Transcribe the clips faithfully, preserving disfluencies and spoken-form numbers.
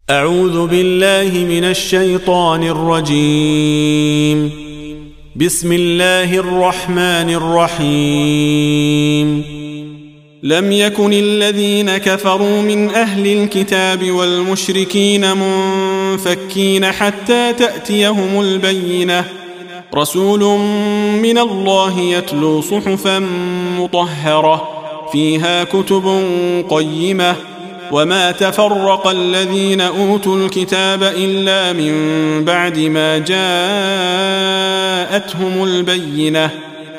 أعوذ بالله من الشيطان الرجيم. بسم الله الرحمن الرحيم. لم يكن الذين كفروا من أهل الكتاب والمشركين منفكين حتى تأتيهم البينة، رسول من الله يتلو صحفا مطهرة فيها كتب قيمة، وما تفرق الذين أوتوا الكتاب إلا من بعد ما جاءتهم البينة،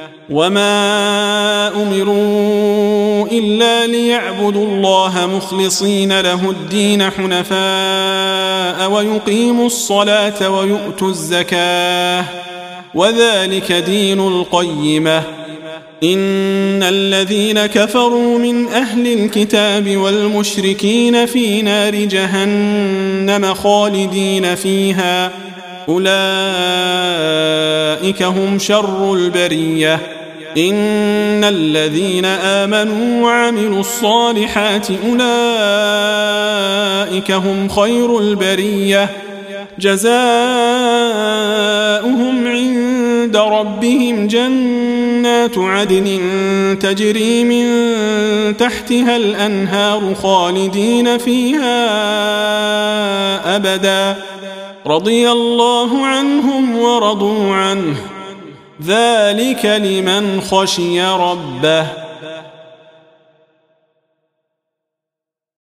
وما أمروا إلا ليعبدوا الله مخلصين له الدين حنفاء ويقيموا الصلاة ويؤتوا الزكاة، وذلك دين القيمة. إن الذين كفروا من أهل الكتاب والمشركين في نار جهنم خالدين فيها، أولئك هم شر البرية. إن الذين آمنوا وعملوا الصالحات أولئك هم خير البرية، جزاؤهم عند ربهم جنات عدن تجري من تحتها الأنهار خالدين فيها أبدا، رضي الله عنهم ورضوا عنه، ذلك لمن خشي ربه.